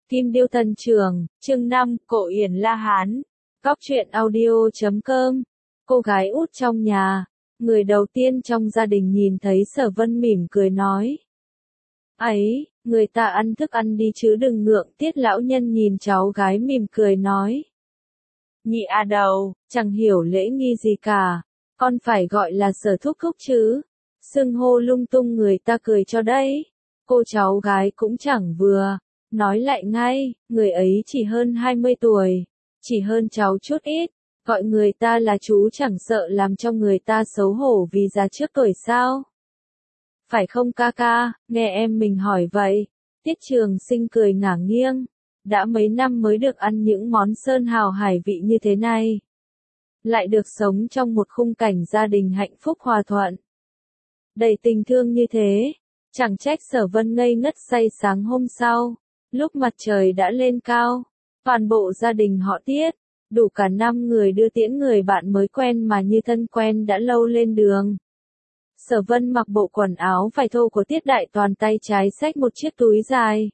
Kim Điêu Thần Trường, chương 5, Cổ Yển La Hán. Góc truyện audio.com. Cô gái út trong nhà, người đầu tiên trong gia đình nhìn thấy Sở Vân mỉm cười nói. Ấy, người ta ăn thức ăn đi chứ đừng ngượng. Tiết lão nhân nhìn cháu gái mỉm cười nói. Nhị à đầu, chẳng hiểu lễ nghi gì cả, con phải gọi là Sở thúc thúc chứ. Xưng hô lung tung người ta cười cho đấy. Cô cháu gái cũng chẳng vừa. Nói lại ngay, người ấy chỉ hơn 20 tuổi, chỉ hơn cháu chút ít, gọi người ta là chú chẳng sợ làm cho người ta xấu hổ vì già trước tuổi sao? Phải không ca ca, nghe em mình hỏi vậy. Tiết Trường Sinh cười ngả nghiêng, đã mấy năm mới được ăn những món sơn hào hải vị như thế này. Lại được sống trong một khung cảnh gia đình hạnh phúc hòa thuận. Đầy tình thương như thế, chẳng trách Sở Vân ngây ngất say sáng hôm sau. Lúc mặt trời đã lên cao, toàn bộ gia đình họ Tiết, đủ cả 5 người đưa tiễn người bạn mới quen mà như thân quen đã lâu lên đường. Sở Vân mặc bộ quần áo vải thô của Tiết Đại Toàn, tay trái xách một chiếc túi dài.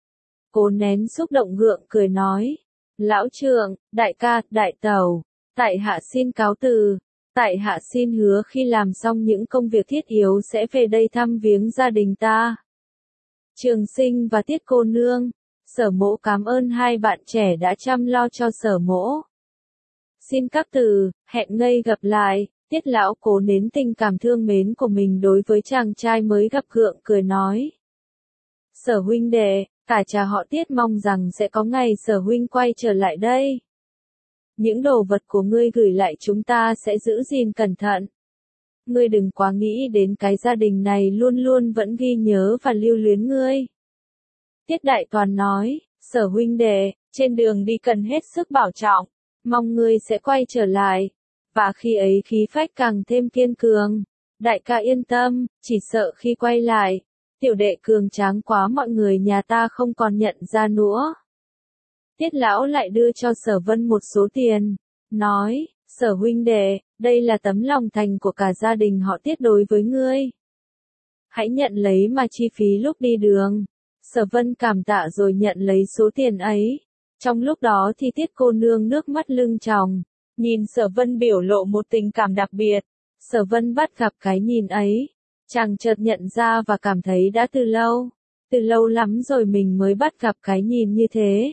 Cố nén xúc động gượng cười nói, lão trượng, đại ca, đại tẩu, tại hạ xin cáo từ, tại hạ xin hứa khi làm xong những công việc thiết yếu sẽ về đây thăm viếng gia đình ta. Trường Sinh và Tiết cô nương, Sở mỗ cảm ơn hai bạn trẻ đã chăm lo cho Sở mỗ. Xin các từ, hẹn ngây gặp lại. Tiết lão cố nén tình cảm thương mến của mình đối với chàng trai mới gặp gượng cười nói. Sở huynh đệ, cả nhà họ Tiết mong rằng sẽ có ngày Sở huynh quay trở lại đây. Những đồ vật của ngươi gửi lại chúng ta sẽ giữ gìn cẩn thận. Ngươi đừng quá nghĩ đến cái gia đình này luôn luôn vẫn ghi nhớ và lưu luyến ngươi. Tiết Đại Toàn nói, Sở huynh đệ, trên đường đi cần hết sức bảo trọng, mong ngươi sẽ quay trở lại, và khi ấy khí phách càng thêm kiên cường. Đại ca yên tâm, chỉ sợ khi quay lại, tiểu đệ cường tráng quá mọi người nhà ta không còn nhận ra nữa. Tiết lão lại đưa cho Sở Vân một số tiền, nói, Sở huynh đệ, đây là tấm lòng thành của cả gia đình họ Tiết đối với ngươi. Hãy nhận lấy mà chi phí lúc đi đường. Sở Vân cảm tạ rồi nhận lấy số tiền ấy. Trong lúc đó thì Tiết cô nương nước mắt lưng tròng, nhìn Sở Vân biểu lộ một tình cảm đặc biệt. Sở Vân bắt gặp cái nhìn ấy, chàng chợt nhận ra và cảm thấy đã từ lâu lắm rồi mình mới bắt gặp cái nhìn như thế.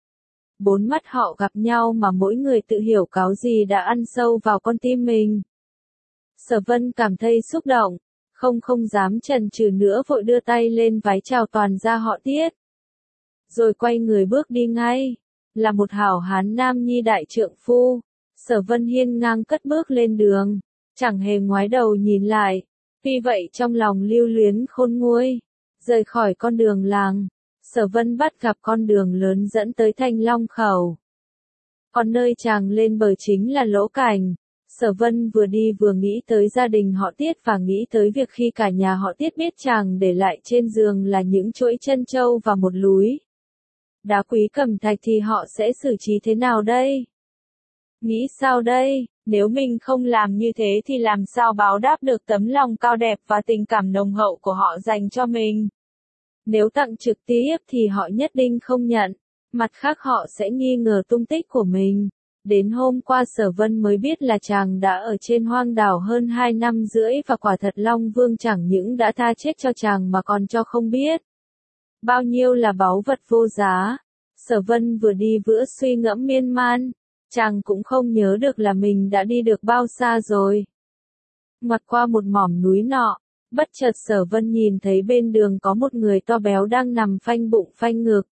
Bốn mắt họ gặp nhau mà mỗi người tự hiểu cáo gì đã ăn sâu vào con tim mình. Sở Vân cảm thấy xúc động, không dám chần chừ nữa vội đưa tay lên vái chào toàn gia họ Tiết. Rồi quay người bước đi ngay, là một hảo hán nam nhi đại trượng phu. Sở Vân hiên ngang cất bước lên đường, chẳng hề ngoái đầu nhìn lại, vì vậy trong lòng lưu luyến khôn nguôi. Rời khỏi con đường làng, Sở Vân bắt gặp con đường lớn dẫn tới Thanh Long Khẩu. Còn nơi chàng lên bờ chính là Lỗ Cảnh. Sở Vân vừa đi vừa nghĩ tới gia đình họ Tiết và nghĩ tới việc khi cả nhà họ Tiết biết chàng để lại trên giường là những chuỗi trân châu và một lúi đá quý cẩm thạch thì họ sẽ xử trí thế nào đây? Nghĩ sao đây, nếu mình không làm như thế thì làm sao báo đáp được tấm lòng cao đẹp và tình cảm nồng hậu của họ dành cho mình? Nếu tặng trực tiếp thì họ nhất định không nhận, mặt khác họ sẽ nghi ngờ tung tích của mình. Đến hôm qua Sở Vân mới biết là chàng đã ở trên hoang đảo hơn 2 năm rưỡi và quả thật Long Vương chẳng những đã tha chết cho chàng mà còn cho không biết bao nhiêu là báu vật vô giá. Sở Vân vừa đi vừa suy ngẫm miên man, chàng cũng không nhớ được là mình đã đi được bao xa rồi. Ngoặt qua một mỏm núi nọ, bất chợt Sở Vân nhìn thấy bên đường có một người to béo đang nằm phanh bụng phanh ngực.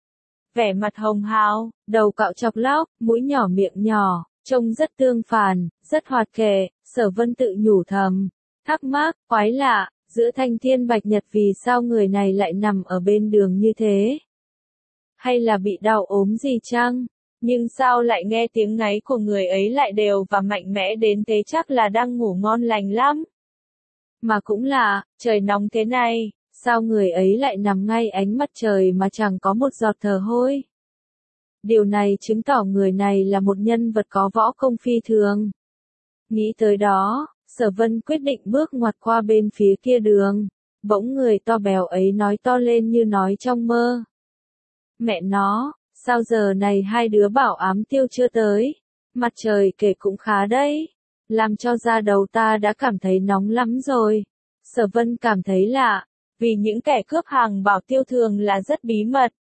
Vẻ mặt hồng hào, đầu cạo chọc lóc, mũi nhỏ miệng nhỏ, trông rất tương phản, rất hoạt kệ. Sở Vân tự nhủ thầm, thắc mắc, quái lạ, giữa thanh thiên bạch nhật vì sao người này lại nằm ở bên đường như thế? Hay là bị đau ốm gì chăng? Nhưng sao lại nghe tiếng ngáy của người ấy lại đều và mạnh mẽ đến thế, chắc là đang ngủ ngon lành lắm. Mà cũng là, trời nóng thế này, sao người ấy lại nằm ngay ánh mặt trời mà chẳng có một giọt thở hôi? Điều này chứng tỏ người này là một nhân vật có võ công phi thường. Nghĩ tới đó, Sở Vân quyết định bước ngoặt qua bên phía kia đường. Bỗng người to béo ấy nói to lên như nói trong mơ. Mẹ nó, sao giờ này hai đứa bảo ám tiêu chưa tới? Mặt trời kể cũng khá đấy. Làm cho da đầu ta đã cảm thấy nóng lắm rồi. Sở Vân cảm thấy lạ, vì những kẻ cướp hàng bảo tiêu thường là rất bí mật.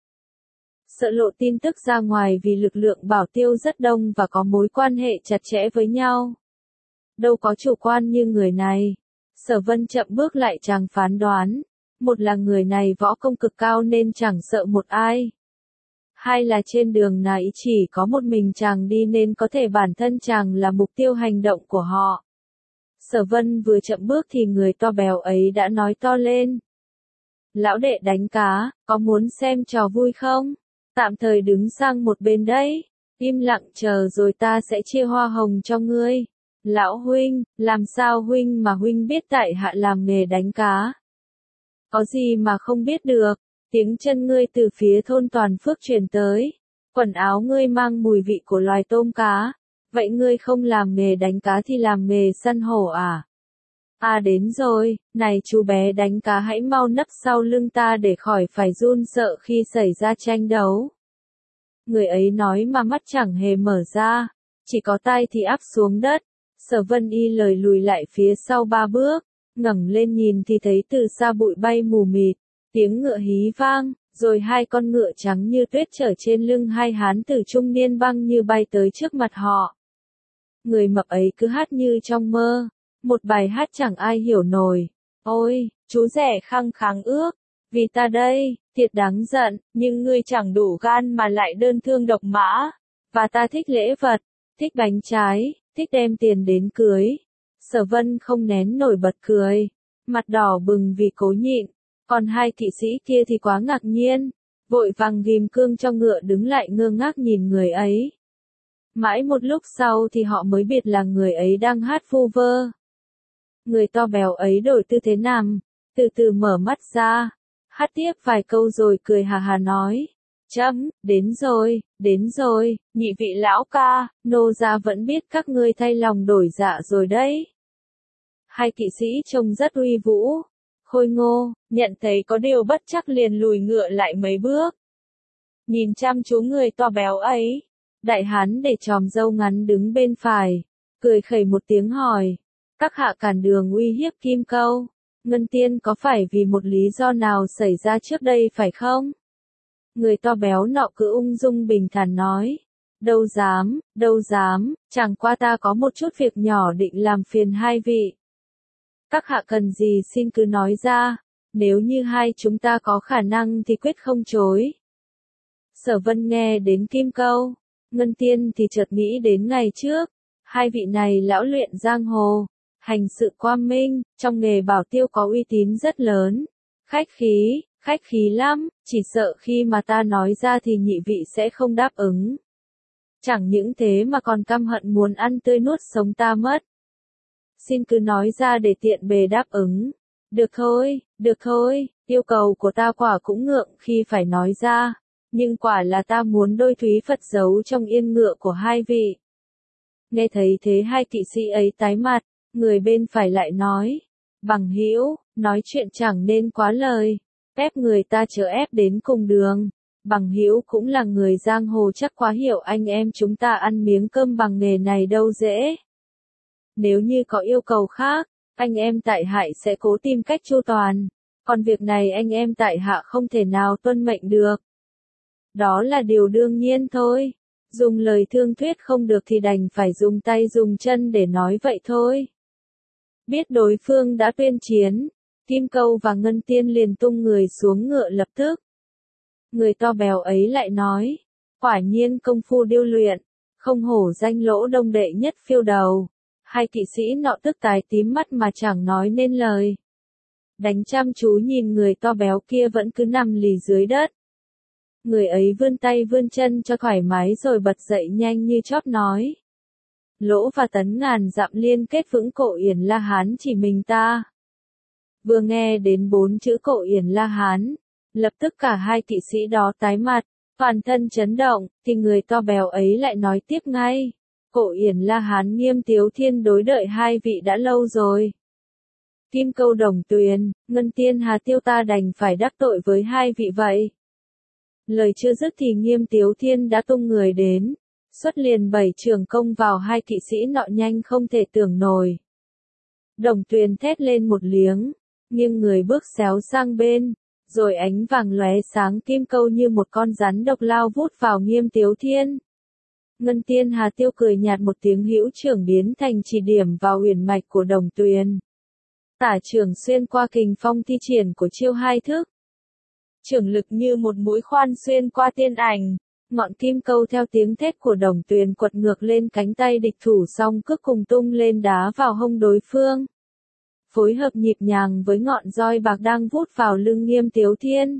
Sợ lộ tin tức ra ngoài vì lực lượng bảo tiêu rất đông và có mối quan hệ chặt chẽ với nhau. Đâu có chủ quan như người này. Sở Vân chậm bước lại chàng phán đoán. Một là người này võ công cực cao nên chẳng sợ một ai. Hai là trên đường này chỉ có một mình chàng đi nên có thể bản thân chàng là mục tiêu hành động của họ. Sở Vân vừa chậm bước thì người to béo ấy đã nói to lên. Lão đệ đánh cá, có muốn xem trò vui không? Tạm thời đứng sang một bên đấy. Im lặng chờ rồi ta sẽ chia hoa hồng cho ngươi. Lão huynh, làm sao huynh mà huynh biết tại hạ làm nghề đánh cá? Có gì mà không biết được, tiếng chân ngươi từ phía thôn Toàn Phước truyền tới. Quần áo ngươi mang mùi vị của loài tôm cá. Vậy ngươi không làm nghề đánh cá thì làm nghề săn hổ à? À đến rồi, này chú bé đánh cá hãy mau nấp sau lưng ta để khỏi phải run sợ khi xảy ra tranh đấu. Người ấy nói mà mắt chẳng hề mở ra, chỉ có tai thì áp xuống đất. Sở Vân y lời lùi lại phía sau 3 bước, ngẩng lên nhìn thì thấy từ xa bụi bay mù mịt, tiếng ngựa hí vang, rồi hai con ngựa trắng như tuyết chở trên lưng hai hán tử trung niên băng như bay tới trước mặt họ. Người mập ấy cứ hát như trong mơ, một bài hát chẳng ai hiểu nổi. Ôi, chú rẻ khăng kháng ước, vì ta đây, thiệt đáng giận, nhưng ngươi chẳng đủ gan mà lại đơn thương độc mã. Và ta thích lễ vật, thích bánh trái, thích đem tiền đến cưới. Sở Vân không nén nổi bật cười, mặt đỏ bừng vì cố nhịn. Còn hai kỵ sĩ kia thì quá ngạc nhiên, vội vàng ghim cương cho ngựa đứng lại ngơ ngác nhìn người ấy. Mãi một lúc sau thì họ mới biết là người ấy đang hát vu vơ. Người to béo ấy đổi tư thế nằm, từ từ mở mắt ra, hát tiếp vài câu rồi cười hà hà nói. Chấm, đến rồi, nhị vị lão ca, nô gia vẫn biết các ngươi thay lòng đổi dạ rồi đấy. Hai kỵ sĩ trông rất uy vũ, khôi ngô, nhận thấy có điều bất chắc liền lùi ngựa lại mấy bước. Nhìn chăm chú người to béo ấy, đại hán để chòm râu ngắn đứng bên phải, cười khẩy một tiếng hỏi. Các hạ cản đường uy hiếp Kim Câu, Ngân Tiên có phải vì một lý do nào xảy ra trước đây phải không? Người to béo nọ cứ ung dung bình thản nói. Đâu dám, chẳng qua ta có một chút việc nhỏ định làm phiền hai vị. Các hạ cần gì xin cứ nói ra, nếu như hai chúng ta có khả năng thì quyết không chối. Sở Vân nghe đến Kim Câu, Ngân Tiên thì chợt nghĩ đến ngày trước, hai vị này lão luyện giang hồ, hành sự quang minh, trong nghề bảo tiêu có uy tín rất lớn, khách khí lắm, chỉ sợ khi mà ta nói ra thì nhị vị sẽ không đáp ứng. Chẳng những thế mà còn căm hận muốn ăn tươi nuốt sống ta mất. Xin cứ nói ra để tiện bề đáp ứng. Được thôi, yêu cầu của ta quả cũng ngượng khi phải nói ra, nhưng quả là ta muốn đôi thúy Phật giấu trong yên ngựa của hai vị. Nghe thấy thế hai kỵ sĩ ấy tái mặt, người bên phải lại nói. Bằng hữu, nói chuyện chẳng nên quá lời, ép người ta chớ ép đến cùng đường. Bằng hữu cũng là người giang hồ chắc quá hiểu anh em chúng ta ăn miếng cơm bằng nghề này đâu dễ. Nếu như có yêu cầu khác, anh em tại hạ sẽ cố tìm cách chu toàn, còn việc này anh em tại hạ không thể nào tuân mệnh được. Đó là điều đương nhiên thôi, dùng lời thương thuyết không được thì đành phải dùng tay dùng chân để nói vậy thôi. Biết đối phương đã tuyên chiến, Kim Câu và Ngân Tiên liền tung người xuống ngựa lập tức. Người to béo ấy lại nói, quả nhiên công phu điêu luyện, không hổ danh lỗ đông đệ nhất phiêu đầu. Hai kỵ sĩ nọ tức tái tím mắt mà chẳng nói nên lời. Đánh chăm chú nhìn người to béo kia vẫn cứ nằm lì dưới đất. Người ấy vươn tay vươn chân cho thoải mái rồi bật dậy nhanh như chóp nói. Lỗ và Tấn ngàn dặm liên kết vững Cổ Yển La Hán chỉ mình ta. Vừa nghe đến 4 chữ Cổ Yển La Hán, lập tức cả hai kỵ sĩ đó tái mặt, toàn thân chấn động, thì người to béo ấy lại nói tiếp ngay. Cổ Yển La Hán Nghiêm Tiếu Thiên đối đợi hai vị đã lâu rồi. Kim Câu Đồng Tuyền, Ngân Tiên Hà Tiêu ta đành phải đắc tội với hai vị vậy. Lời chưa dứt thì Nghiêm Tiếu Thiên đã tung người đến, xuất liền 7 trường công vào hai kỵ sĩ nọ nhanh không thể tưởng nổi. Đồng Tuyền thét lên một liếng, nghiêng người bước xéo sang bên, rồi ánh vàng lóe sáng kim câu như một con rắn độc lao vút vào Nghiêm Tiếu Thiên. Ngân Tiên Hà Tiêu cười nhạt một tiếng, hữu trưởng biến thành chỉ điểm vào uyển mạch của Đồng Tuyền. Tả trưởng xuyên qua kình phong thi triển của chiêu hai thức. Trưởng lực như một mũi khoan xuyên qua tiên ảnh, ngọn kim câu theo tiếng thét của Đồng Tuyền quật ngược lên cánh tay địch thủ, xong cước cùng tung lên đá vào hông đối phương. Phối hợp nhịp nhàng với ngọn roi bạc đang vút vào lưng Nghiêm Tiếu Thiên.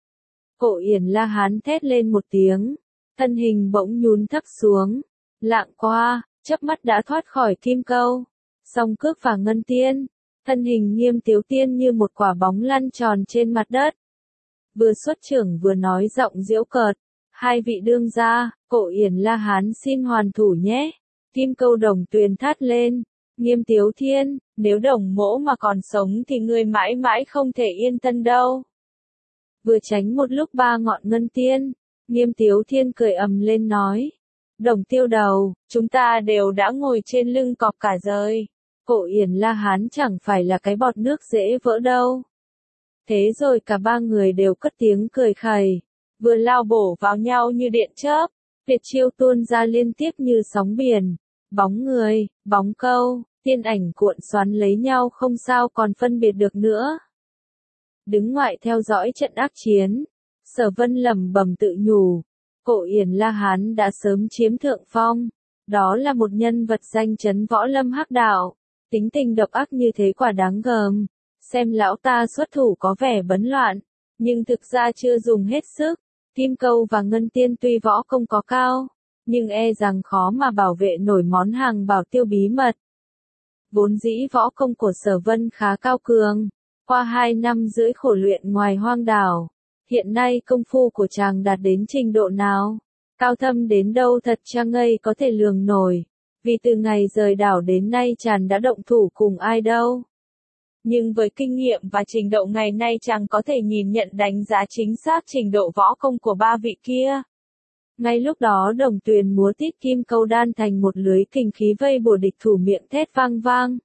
Cổ Yển La Hán thét lên một tiếng, thân hình bỗng nhún thấp xuống, lạng qua, chớp mắt đã thoát khỏi kim câu. Song cước và ngân tiên, thân hình Nghiêm Tiếu Thiên như một quả bóng lăn tròn trên mặt đất. Vừa xuất trưởng vừa nói giọng giễu cợt, hai vị đương gia, Cổ Yển La Hán xin hoàn thủ nhé. Kim câu Đồng Tuyền thát lên, Nghiêm Tiếu Thiên, nếu Đồng mỗ mà còn sống thì ngươi mãi mãi không thể yên thân đâu. Vừa tránh một lúc ba ngọn ngân tiên, Nghiêm Tiếu Thiên cười ầm lên nói, Đồng tiêu đầu, chúng ta đều đã ngồi trên lưng cọp cả rồi. Cổ Yển La Hán chẳng phải là cái bọt nước dễ vỡ đâu. Thế rồi cả ba người đều cất tiếng cười khẩy, vừa lao bổ vào nhau như điện chớp, tuyệt chiêu tuôn ra liên tiếp như sóng biển, bóng người, bóng câu, tiên ảnh cuộn xoắn lấy nhau không sao còn phân biệt được nữa. Đứng ngoại theo dõi trận ác chiến, Sở Vân lẩm bẩm tự nhủ, Cổ Yển La Hán đã sớm chiếm thượng phong, đó là một nhân vật danh chấn võ lâm hắc đạo, tính tình độc ác như thế quả đáng gờm. Xem lão ta xuất thủ có vẻ bấn loạn, nhưng thực ra chưa dùng hết sức. Kim câu và ngân tiên tuy võ công có cao, nhưng e rằng khó mà bảo vệ nổi món hàng bảo tiêu bí mật. Vốn dĩ võ công của Sở Vân khá cao cường, qua 2 năm rưỡi khổ luyện ngoài hoang đảo, hiện nay công phu của chàng đạt đến trình độ nào, cao thâm đến đâu thật cha ngây có thể lường nổi, vì từ ngày rời đảo đến nay chàng đã động thủ cùng ai đâu. Nhưng với kinh nghiệm và trình độ ngày nay chàng có thể nhìn nhận đánh giá chính xác trình độ võ công của ba vị kia. Ngay lúc đó Đồng Tuyền múa tít kim câu đan thành một lưới kình khí vây bổ địch thủ, miệng thét vang vang.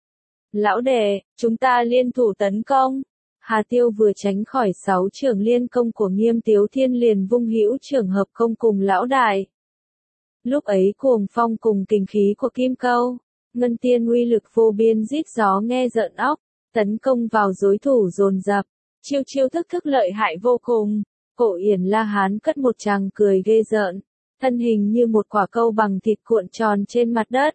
Lão đệ, chúng ta liên thủ tấn công. Hà Tiêu vừa tránh khỏi 6 trưởng liên công của Nghiêm Tiếu Thiên liền vung hữu trưởng hợp công cùng lão đại. Lúc ấy cuồng phong cùng kình khí của kim câu, ngân tiên uy lực vô biên rít gió nghe rợn óc, tấn công vào đối thủ dồn dập, chiêu chiêu thức thức lợi hại vô cùng. Cổ Yển La Hán cất một tràng cười ghê rợn, thân hình như một quả câu bằng thịt cuộn tròn trên mặt đất,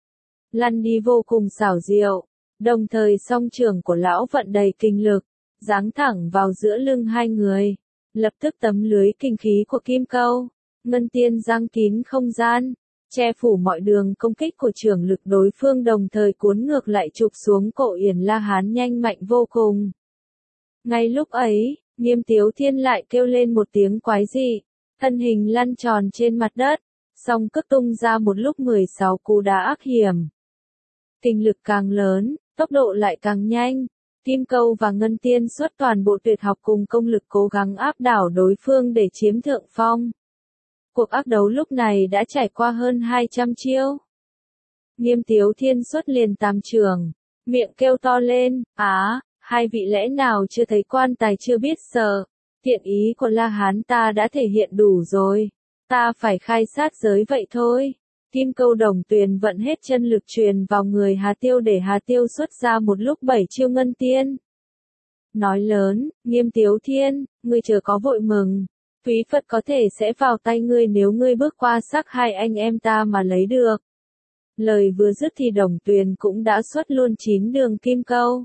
lăn đi vô cùng xảo diệu, đồng thời song trưởng của lão vận đầy kinh lực, giáng thẳng vào giữa lưng hai người, lập tức tấm lưới kinh khí của kim câu, ngân tiên giăng kín không gian, che phủ mọi đường công kích của trưởng lực đối phương, đồng thời cuốn ngược lại chụp xuống Cổ Yển La Hán nhanh mạnh vô cùng. Ngay lúc ấy, Nghiêm Tiếu Thiên lại kêu lên một tiếng quái dị, thân hình lăn tròn trên mặt đất, song cước tung ra một lúc 16 cú đá ác hiểm. Kinh lực càng lớn, tốc độ lại càng nhanh, kim câu và ngân tiên xuất toàn bộ tuyệt học cùng công lực cố gắng áp đảo đối phương để chiếm thượng phong. Cuộc ác đấu lúc này đã trải qua hơn 200 chiêu. Nghiêm Tiếu Thiên xuất liền 8 trường, miệng kêu to lên, hai vị lẽ nào chưa thấy quan tài chưa biết sợ, thiện ý của La Hán ta đã thể hiện đủ rồi, ta phải khai sát giới vậy thôi. Kim câu Đồng Tuyền vận hết chân lực truyền vào người Hà Tiêu để Hà Tiêu xuất ra một lúc 7 chiêu ngân tiên. Nói lớn, Nghiêm Tiếu Thiên, ngươi chớ có vội mừng, Phí Phật có thể sẽ vào tay ngươi nếu ngươi bước qua xác hai anh em ta mà lấy được. Lời vừa dứt thì Đồng Tuyền cũng đã xuất luôn 9 đường kim câu.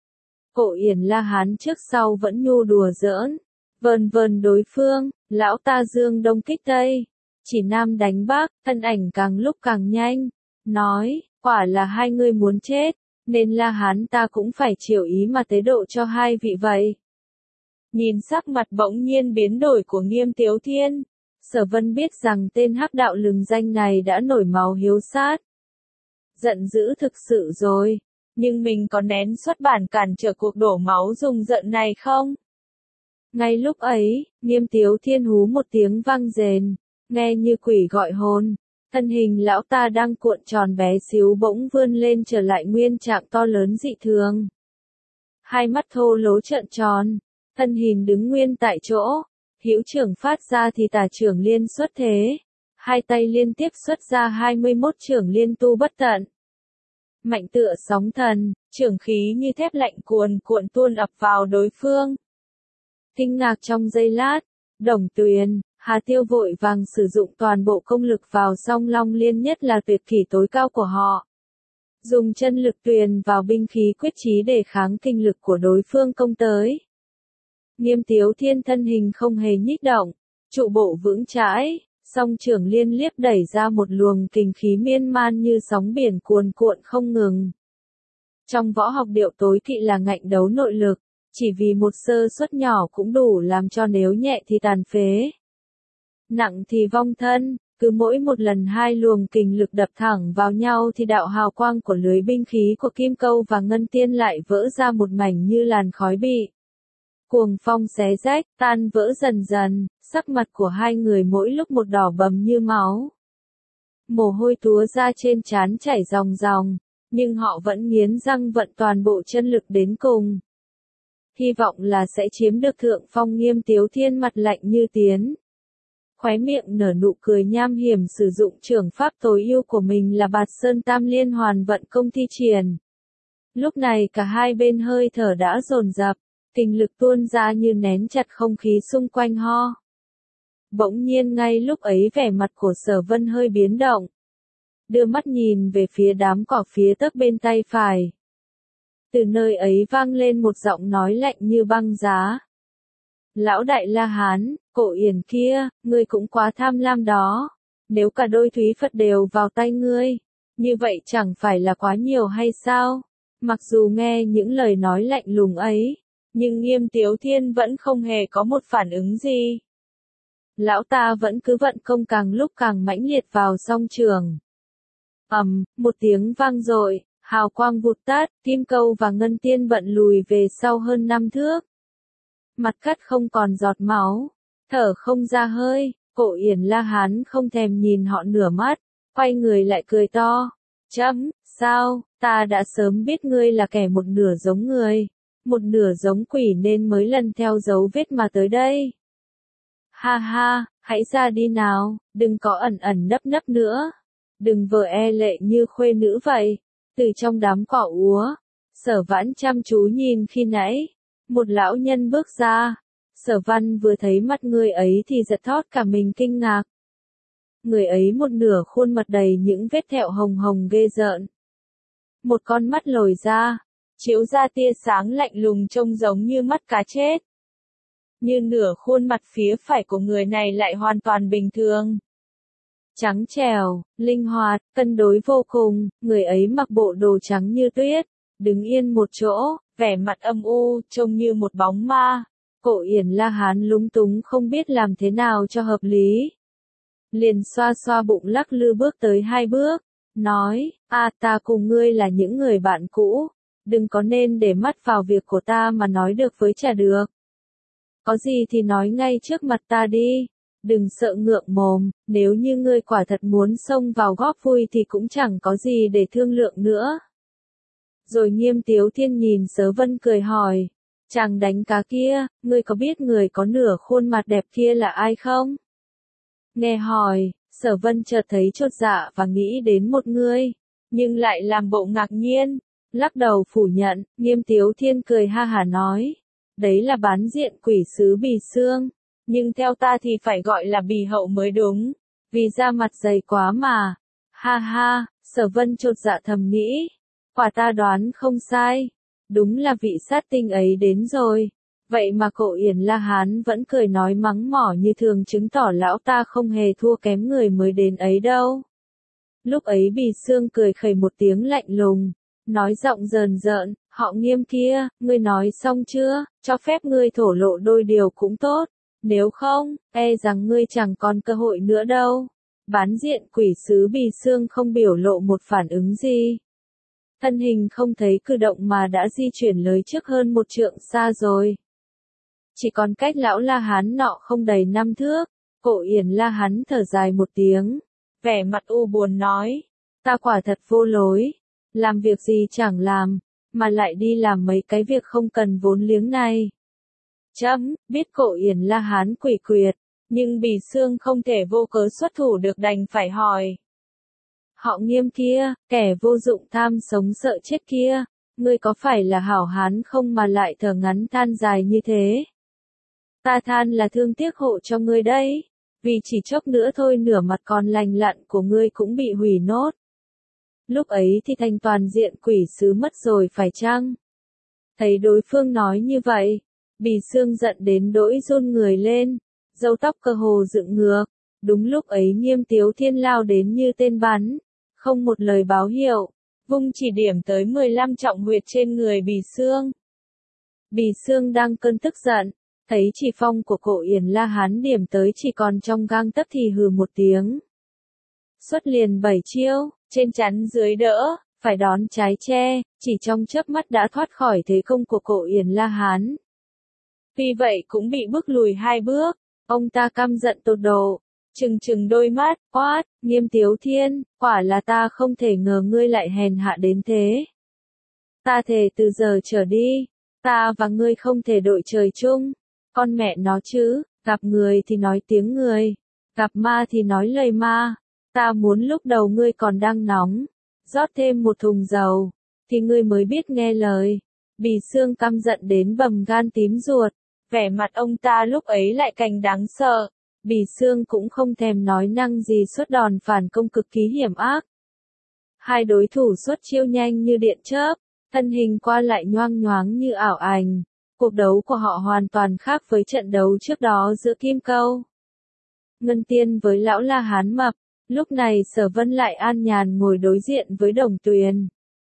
Cổ Yển La Hán trước sau vẫn nhu đùa giỡn, vờn vờn đối phương, lão ta dương đông kích tây, chỉ nam đánh bắc, thân ảnh càng lúc càng nhanh, nói, quả là hai người muốn chết, nên La Hán ta cũng phải chiều ý mà tế độ cho hai vị vậy. Nhìn sắc mặt bỗng nhiên biến đổi của Nghiêm Tiếu Thiên, Sở Vân biết rằng tên hắc đạo lừng danh này đã nổi máu hiếu sát. Giận dữ thực sự rồi, nhưng mình có nén xuất bản cản trở cuộc đổ máu rùng rợn này không? Ngay lúc ấy, Nghiêm Tiếu Thiên hú một tiếng vang rền, nghe như quỷ gọi hồn. Thân hình lão ta đang cuộn tròn bé xíu bỗng vươn lên trở lại nguyên trạng to lớn dị thường. Hai mắt thô lố trợn tròn, thân hình đứng nguyên tại chỗ, hữu trưởng phát ra thì tả trưởng liên xuất thế. Hai tay liên tiếp xuất ra 21 trưởng liên tu bất tận. Mạnh tựa sóng thần, trưởng khí như thép lạnh cuồn cuộn tuôn ập vào đối phương. Kinh ngạc trong giây lát, Đồng Tuyền, Hà Tiêu vội vàng sử dụng toàn bộ công lực vào song long liên nhất là tuyệt kỹ tối cao của họ. Dùng chân lực tuyền vào binh khí quyết chí để kháng kinh lực của đối phương công tới. Nghiêm Tiếu Thiên thân hình không hề nhích động, trụ bộ vững chãi, song trưởng liên liếp đẩy ra một luồng kình khí miên man như sóng biển cuồn cuộn không ngừng. Trong võ học điệu tối kỵ là ngạnh đấu nội lực, chỉ vì một sơ suất nhỏ cũng đủ làm cho nếu nhẹ thì tàn phế, nặng thì vong thân. Cứ mỗi một lần hai luồng kình lực đập thẳng vào nhau thì đạo hào quang của lưới binh khí của Kim Câu và Ngân Tiên lại vỡ ra một mảnh như làn khói bị cuồng phong xé rách, tan vỡ dần dần, sắc mặt của hai người mỗi lúc một đỏ bầm như máu. Mồ hôi túa ra trên trán chảy ròng ròng, nhưng họ vẫn nghiến răng vận toàn bộ chân lực đến cùng. Hy vọng là sẽ chiếm được thượng phong. Nghiêm Tiếu Thiên mặt lạnh như tiến. Khóe miệng nở nụ cười nham hiểm, sử dụng trưởng pháp tối ưu của mình là Bạt Sơn Tam Liên Hoàn vận công thi triển. Lúc này cả hai bên hơi thở đã dồn dập, kình lực tuôn ra như nén chặt không khí xung quanh ho. Bỗng nhiên ngay lúc ấy vẻ mặt của Sở Vân hơi biến động. Đưa mắt nhìn về phía đám cỏ phía tấc bên tay phải. Từ nơi ấy vang lên một giọng nói lạnh như băng giá. Lão Đại La Hán, Cổ Yển kia, ngươi cũng quá tham lam đó. Nếu cả đôi Thúy Phật đều vào tay ngươi, như vậy chẳng phải là quá nhiều hay sao? Mặc dù nghe những lời nói lạnh lùng ấy, nhưng Nghiêm Tiếu Thiên vẫn không hề có một phản ứng gì. Lão ta vẫn cứ vận công càng lúc càng mãnh liệt vào song trường. Một tiếng vang dội, hào quang vụt tắt, Kim Câu và Ngân Tiên vận lùi về sau hơn 5 thước. Mặt cắt không còn giọt máu, thở không ra hơi, Cổ Yển La Hán không thèm nhìn họ nửa mắt, quay người lại cười to. Sao, ta đã sớm biết ngươi là kẻ một nửa giống người, một nửa giống quỷ nên mới lần theo dấu vết mà tới đây. Ha ha, hãy ra đi nào, đừng có ẩn ẩn nấp nấp nữa. Đừng vờ e lệ như khuê nữ vậy. Từ trong đám cỏ úa, Sở Vãn chăm chú nhìn khi nãy. Một lão nhân bước ra. Sở Văn vừa thấy mắt người ấy thì giật thót cả mình kinh ngạc. Người ấy một nửa khuôn mặt đầy những vết thẹo hồng hồng ghê rợn. Một con mắt lồi ra, chiếu ra tia sáng lạnh lùng trông giống như mắt cá chết. Như nửa khuôn mặt phía phải của người này lại hoàn toàn bình thường. Trắng trẻo, linh hoạt, cân đối vô cùng, người ấy mặc bộ đồ trắng như tuyết, đứng yên một chỗ, vẻ mặt âm u, trông như một bóng ma. Cổ Yển La Hán lúng túng không biết làm thế nào cho hợp lý. Liền xoa xoa bụng lắc lư bước tới 2 bước, nói, ta cùng ngươi là những người bạn cũ, đừng có nên để mắt vào việc của ta mà nói được với chả được. Có gì thì nói ngay trước mặt ta đi, đừng sợ ngượng mồm, nếu như ngươi quả thật muốn xông vào góp vui thì cũng chẳng có gì để thương lượng nữa. Rồi Nghiêm Tiếu Thiên nhìn Sớ Vân cười hỏi, chàng đánh cá kia, ngươi có biết người có nửa khuôn mặt đẹp kia là ai không? Nghe hỏi, Sở Vân chợt thấy chột dạ và nghĩ đến một người, nhưng lại làm bộ ngạc nhiên, lắc đầu phủ nhận. Nghiêm Tiếu Thiên cười ha hả nói, đấy là bán diện quỷ sứ Bì Xương, nhưng theo ta thì phải gọi là Bì Hậu mới đúng, vì da mặt dày quá mà. Ha ha, Sở Vân chột dạ thầm nghĩ, quả ta đoán không sai, đúng là vị sát tinh ấy đến rồi. Vậy mà Cổ Yển La Hán vẫn cười nói mắng mỏ như thường, chứng tỏ lão ta không hề thua kém người mới đến ấy đâu. Lúc ấy Bì Xương cười khẩy một tiếng lạnh lùng, nói giọng rờn rợn, họ Nghiêm kia, ngươi nói xong chưa, cho phép ngươi thổ lộ đôi điều cũng tốt, nếu không, e rằng ngươi chẳng còn cơ hội nữa đâu. Bán diện quỷ sứ Bì Xương không biểu lộ một phản ứng gì. Thân hình không thấy cử động mà đã di chuyển lới trước hơn 1 trượng xa rồi. chỉ còn cách lão La Hán nọ không đầy 5 thước. Cổ Yển La Hán thở dài một tiếng, vẻ mặt u buồn nói, ta quả thật vô lối, làm việc gì chẳng làm, mà lại đi làm mấy cái việc không cần vốn liếng này. Chấm, biết Cổ Yển La Hán quỷ quyệt, nhưng Bì Xương không thể vô cớ xuất thủ được đành phải hỏi. Họ Nghiêm kia, kẻ vô dụng tham sống sợ chết kia, ngươi có phải là hảo hán không mà lại thở ngắn than dài như thế? Ta than là thương tiếc hộ cho ngươi đấy, vì chỉ chốc nữa thôi nửa mặt còn lành lặn của ngươi cũng bị hủy nốt. Lúc ấy thì thành toàn diện quỷ sứ mất rồi phải chăng? Thấy đối phương nói như vậy, Bì Xương giận đến nỗi run người lên, râu tóc cơ hồ dựng ngược. Đúng lúc ấy Nghiêm Tiếu Thiên lao đến như tên bắn, không một lời báo hiệu, vung chỉ điểm tới 15 trọng huyệt trên người Bì Xương. Bì Xương đang cơn tức giận, thấy chỉ phong của Cổ Yển La Hán điểm tới chỉ còn trong gang tấc thì hừ một tiếng. Xuất liền 7 chiêu, trên chắn dưới đỡ, phải đón trái che, chỉ trong chớp mắt đã thoát khỏi thế công của Cổ Yển La Hán. Tuy vậy cũng bị bước lùi 2 bước, ông ta căm giận tột độ, trừng đôi mắt, quát, Nghiêm Tiếu Thiên, quả là ta không thể ngờ ngươi lại hèn hạ đến thế. Ta thề từ giờ trở đi, ta và ngươi không thể đội trời chung, con mẹ nó chứ, gặp người thì nói tiếng người, gặp ma thì nói lời ma, ta muốn lúc đầu ngươi còn đang nóng, rót thêm một thùng dầu, thì ngươi mới biết nghe lời. Bì Xương căm giận đến bầm gan tím ruột, vẻ mặt ông ta lúc ấy lại càng đáng sợ. Bì Xương cũng không thèm nói năng gì xuất đòn phản công cực kỳ hiểm ác. Hai đối thủ xuất chiêu nhanh như điện chớp, thân hình qua lại nhoang nhoáng như ảo ảnh. Cuộc đấu của họ hoàn toàn khác với trận đấu trước đó giữa Kim Câu Ngân Tiên với lão La Hán mập. Lúc này Sở Vân lại an nhàn ngồi đối diện với Đồng Tuyền.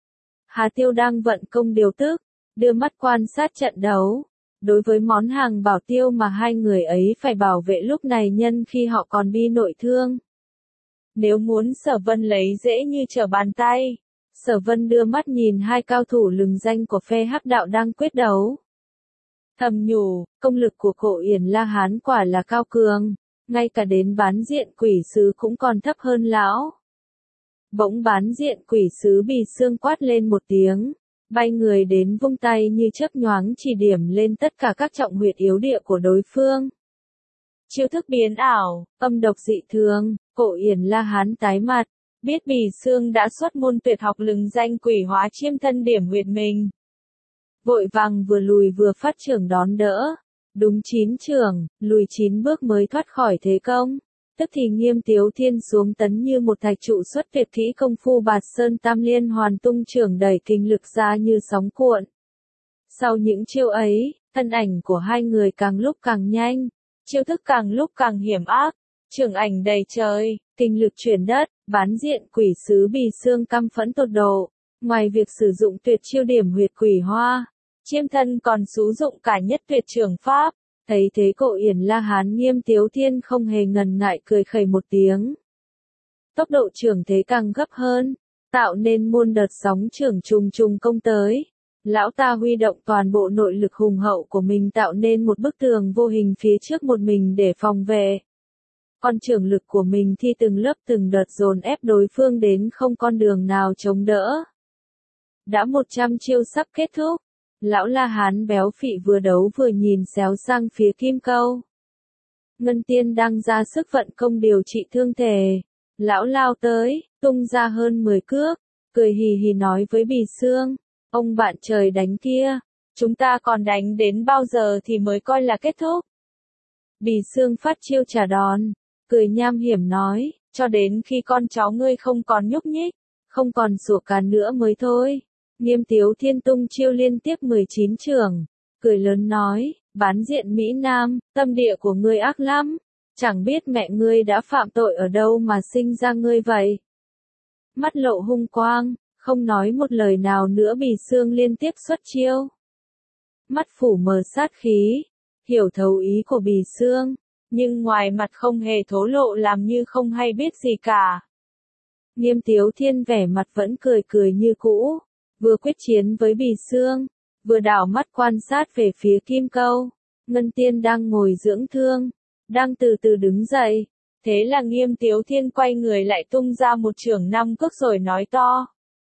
Hà Tiêu đang vận công điều tức, đưa mắt quan sát trận đấu. Đối với món hàng bảo tiêu mà hai người ấy phải bảo vệ lúc này nhân khi họ còn bị nội thương. Nếu muốn Sở Vân lấy dễ như trở bàn tay. Sở Vân đưa mắt nhìn hai cao thủ lừng danh của phe Hắc Đạo đang quyết đấu. Thầm nhủ, công lực của Cổ Yển La Hán quả là cao cường, ngay cả đến bán diện quỷ sứ cũng còn thấp hơn lão. Bỗng bán diện quỷ sứ Bì Xương quát lên một tiếng, bay người đến vung tay như chớp nhoáng chỉ điểm lên tất cả các trọng huyệt yếu địa của đối phương. Chiêu thức biến ảo, âm độc dị thường, Cổ Yển La Hán tái mặt, biết Bì Xương đã xuất môn tuyệt học lừng danh quỷ hóa chiêm thân điểm huyệt mình. Vội vàng vừa lùi vừa phát trưởng đón đỡ, đúng 9 trưởng, lùi 9 bước mới thoát khỏi thế công. Tức thì Nghiêm Tiếu Thiên xuống tấn như một thạch trụ xuất tuyệt kỹ công phu Bạt Sơn Tam Liên hoàn tung trưởng đẩy kinh lực ra như sóng cuộn. Sau những chiêu ấy, thân ảnh của hai người càng lúc càng nhanh, chiêu thức càng lúc càng hiểm ác, trưởng ảnh đầy trời, kinh lực chuyển đất, bán diện quỷ sứ Bì Xương căm phẫn tột độ. Ngoài việc sử dụng tuyệt chiêu điểm huyệt quỷ hoa, chiêm thân còn sử dụng cả nhất tuyệt trưởng pháp. Thấy thế Cổ Yển La Hán Nghiêm Tiếu Thiên không hề ngần ngại cười khẩy một tiếng. Tốc độ trưởng thế càng gấp hơn, tạo nên muôn đợt sóng trưởng trùng trùng công tới. Lão ta huy động toàn bộ nội lực hùng hậu của mình tạo nên một bức tường vô hình phía trước một mình để phòng vệ. Còn trưởng lực của mình thì từng lớp từng đợt dồn ép đối phương đến không con đường nào chống đỡ. Đã 100 chiêu sắp kết thúc. Lão La Hán béo phị vừa đấu vừa nhìn xéo sang phía Kim Câu Ngân Tiên đang ra sức vận công điều trị thương thể. Lão lao tới, tung ra hơn 10 cước, cười hì hì nói với Bì Xương, ông bạn trời đánh kia, chúng ta còn đánh đến bao giờ thì mới coi là kết thúc. Bì Xương phát chiêu trả đòn, cười nham hiểm nói, cho đến khi con cháu ngươi không còn nhúc nhích, không còn sủa càn nữa mới thôi. Nghiêm Tiếu Thiên tung chiêu liên tiếp 19 trường, cười lớn nói, bán diện Mỹ Nam, tâm địa của ngươi ác lắm, chẳng biết mẹ ngươi đã phạm tội ở đâu mà sinh ra ngươi vậy. Mắt lộ hung quang, không nói một lời nào nữa Bì Xương liên tiếp xuất chiêu. Mắt phủ mờ sát khí, hiểu thấu ý của Bì Xương, nhưng ngoài mặt không hề thổ lộ làm như không hay biết gì cả. Nghiêm Tiếu Thiên vẻ mặt vẫn cười cười như cũ. Vừa quyết chiến với Bì Xương, vừa đảo mắt quan sát về phía Kim Câu Ngân Tiên đang ngồi dưỡng thương, đang từ từ đứng dậy. Thế là Nghiêm Tiếu Thiên quay người lại tung ra một chưởng 5 cước rồi nói to.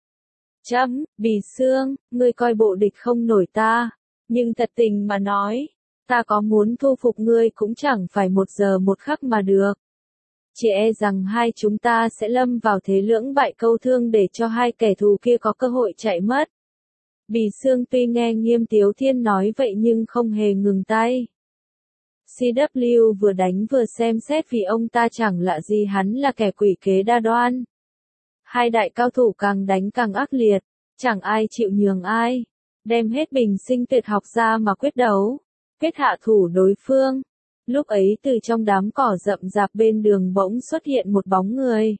Bì Xương, ngươi coi bộ địch không nổi ta. Nhưng thật tình mà nói, ta có muốn thu phục ngươi cũng chẳng phải 1 giờ 1 khắc mà được. Chỉ e rằng hai chúng ta sẽ lâm vào thế lưỡng bại câu thương để cho hai kẻ thù kia có cơ hội chạy mất. Bì Xương tuy nghe Nghiêm Tiếu Thiên nói vậy nhưng không hề ngừng tay. CW vừa đánh vừa xem xét vì ông ta chẳng lạ gì hắn là kẻ quỷ kế đa đoan. Hai đại cao thủ càng đánh càng ác liệt, chẳng ai chịu nhường ai, đem hết bình sinh tuyệt học ra mà quyết đấu, quyết hạ thủ đối phương. Lúc ấy từ trong đám cỏ rậm rạp bên đường bỗng xuất hiện một bóng người.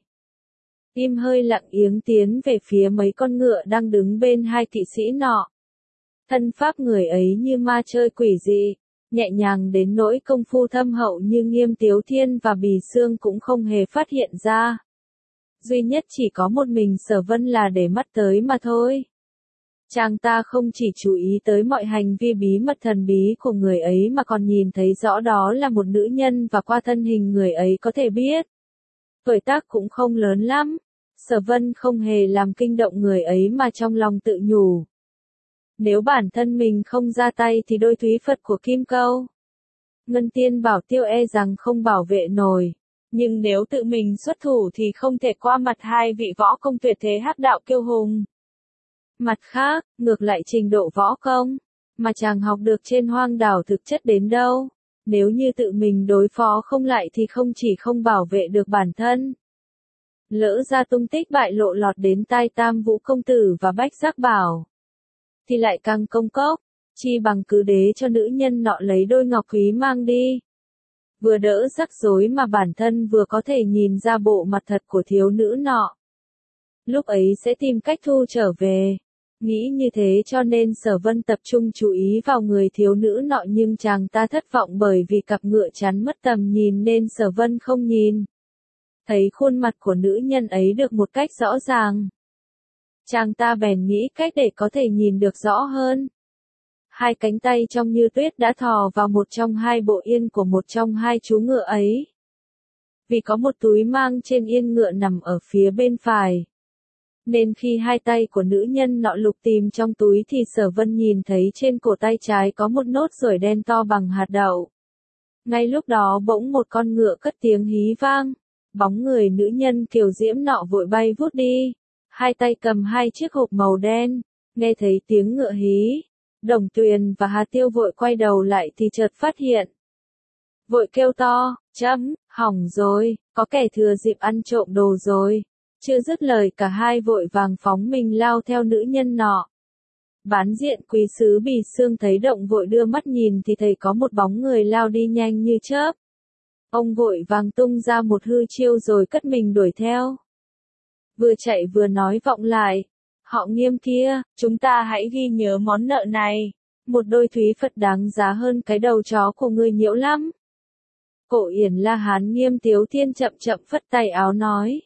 Im hơi lặng tiếng tiến về phía mấy con ngựa đang đứng bên hai kỵ sĩ nọ. Thân pháp người ấy như ma chơi quỷ dị, nhẹ nhàng đến nỗi công phu thâm hậu như Nghiêm Tiếu Thiên và Bì Xương cũng không hề phát hiện ra. Duy nhất chỉ có một mình Sở Vân là để mắt tới mà thôi. Chàng ta không chỉ chú ý tới mọi hành vi bí mật thần bí của người ấy mà còn nhìn thấy rõ đó là một nữ nhân và qua thân hình người ấy có thể biết. Tuổi tác cũng không lớn lắm. Sở Vân không hề làm kinh động người ấy mà trong lòng tự nhủ. Nếu bản thân mình không ra tay thì đôi thúy Phật của Kim Câu, Ngân Tiên Bảo Tiêu e rằng không bảo vệ nổi. Nhưng nếu tự mình xuất thủ thì không thể qua mặt hai vị võ công tuyệt thế hắc đạo kiêu hùng. Mặt khác, ngược lại trình độ võ công mà chàng học được trên hoang đảo thực chất đến đâu. Nếu như tự mình đối phó không lại thì không chỉ không bảo vệ được bản thân. Lỡ ra tung tích bại lộ lọt đến tai Tam Vũ Công Tử và Bách Giác Bảo, thì lại càng công cốc, chi bằng cứ đế cho nữ nhân nọ lấy đôi ngọc quý mang đi. Vừa đỡ rắc rối mà bản thân vừa có thể nhìn ra bộ mặt thật của thiếu nữ nọ. Lúc ấy sẽ tìm cách thu trở về. Nghĩ như thế cho nên Sở Vân tập trung chú ý vào người thiếu nữ nọ nhưng chàng ta thất vọng bởi vì cặp ngựa chắn mất tầm nhìn nên Sở Vân không nhìn thấy khuôn mặt của nữ nhân ấy được một cách rõ ràng. Chàng ta bèn nghĩ cách để có thể nhìn được rõ hơn. Hai cánh tay trong như tuyết đã thò vào một trong hai bộ yên của một trong hai chú ngựa ấy. Vì có một túi mang trên yên ngựa nằm ở phía bên phải, nên khi hai tay của nữ nhân nọ lục tìm trong túi thì Sở Vân nhìn thấy trên cổ tay trái có một nốt ruồi đen to bằng hạt đậu. Ngay lúc đó bỗng một con ngựa cất tiếng hí vang, bóng người nữ nhân kiều diễm nọ vội bay vút đi, hai tay cầm hai chiếc hộp màu đen. Nghe thấy tiếng ngựa hí, Đồng Tuyền và Hà Tiêu vội quay đầu lại thì chợt phát hiện. Vội kêu to, hỏng rồi, có kẻ thừa dịp ăn trộm đồ rồi. Chưa dứt lời cả hai vội vàng phóng mình lao theo nữ nhân nọ. Bán diện quý sứ Bì Xương thấy động vội đưa mắt nhìn thì thấy có một bóng người lao đi nhanh như chớp. Ông vội vàng tung ra một hư chiêu rồi cất mình đuổi theo. Vừa chạy vừa nói vọng lại. Họ Nghiêm kia, chúng ta hãy ghi nhớ món nợ này. Một đôi thúy Phật đáng giá hơn cái đầu chó của ngươi nhiễu lắm. Cổ Yển La Hán Nghiêm Tiếu Thiên chậm chậm phất tay áo nói.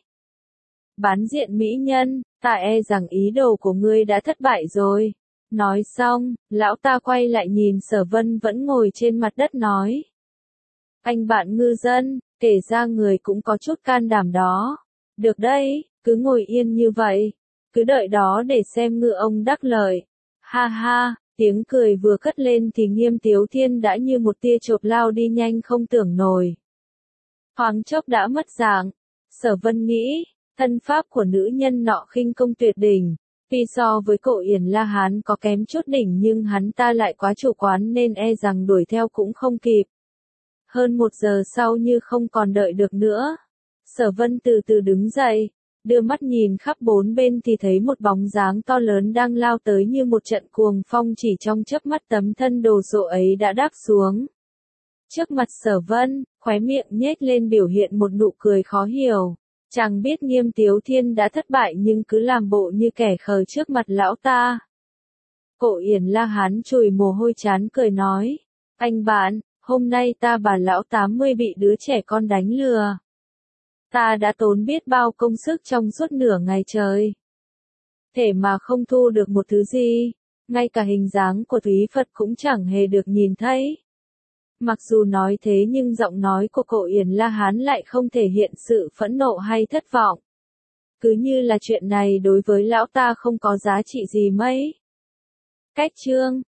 Bán diện mỹ nhân, ta e rằng ý đồ của ngươi đã thất bại rồi. Nói xong, lão ta quay lại nhìn Sở Vân vẫn ngồi trên mặt đất nói. Anh bạn ngư dân, kể ra người cũng có chút can đảm đó. Được đấy, cứ ngồi yên như vậy. Cứ đợi đó để xem ngựa ông đắc lợi. Ha ha, tiếng cười vừa cất lên thì Nghiêm Tiếu Thiên đã như một tia chộp lao đi nhanh không tưởng nổi. Thoáng chốc đã mất dạng. Sở Vân nghĩ, thân pháp của nữ nhân nọ khinh công tuyệt đỉnh. Tuy so với Cổ Yển La Hán có kém chút đỉnh nhưng hắn ta lại quá chủ quán nên e rằng đuổi theo cũng không kịp. Hơn 1 giờ sau như không còn đợi được nữa. Sở Vân từ từ đứng dậy. Đưa mắt nhìn khắp bốn bên thì thấy một bóng dáng to lớn đang lao tới như một trận cuồng phong chỉ trong chớp mắt tấm thân đồ sộ ấy đã đáp xuống. Trước mặt Sở Vân, khóe miệng nhếch lên biểu hiện một nụ cười khó hiểu. Chàng biết Nghiêm Tiếu Thiên đã thất bại nhưng cứ làm bộ như kẻ khờ trước mặt lão ta. Cổ Yển La Hán chùi mồ hôi chán cười nói. Anh bạn, hôm nay ta bà lão 80 bị đứa trẻ con đánh lừa. Ta đã tốn biết bao công sức trong suốt nửa ngày trời. Thế mà không thu được một thứ gì, ngay cả hình dáng của Thúy Phật cũng chẳng hề được nhìn thấy. Mặc dù nói thế nhưng giọng nói của Cổ Yển La Hán lại không thể hiện sự phẫn nộ hay thất vọng. Cứ như là chuyện này đối với lão ta không có giá trị gì mấy. Cách chương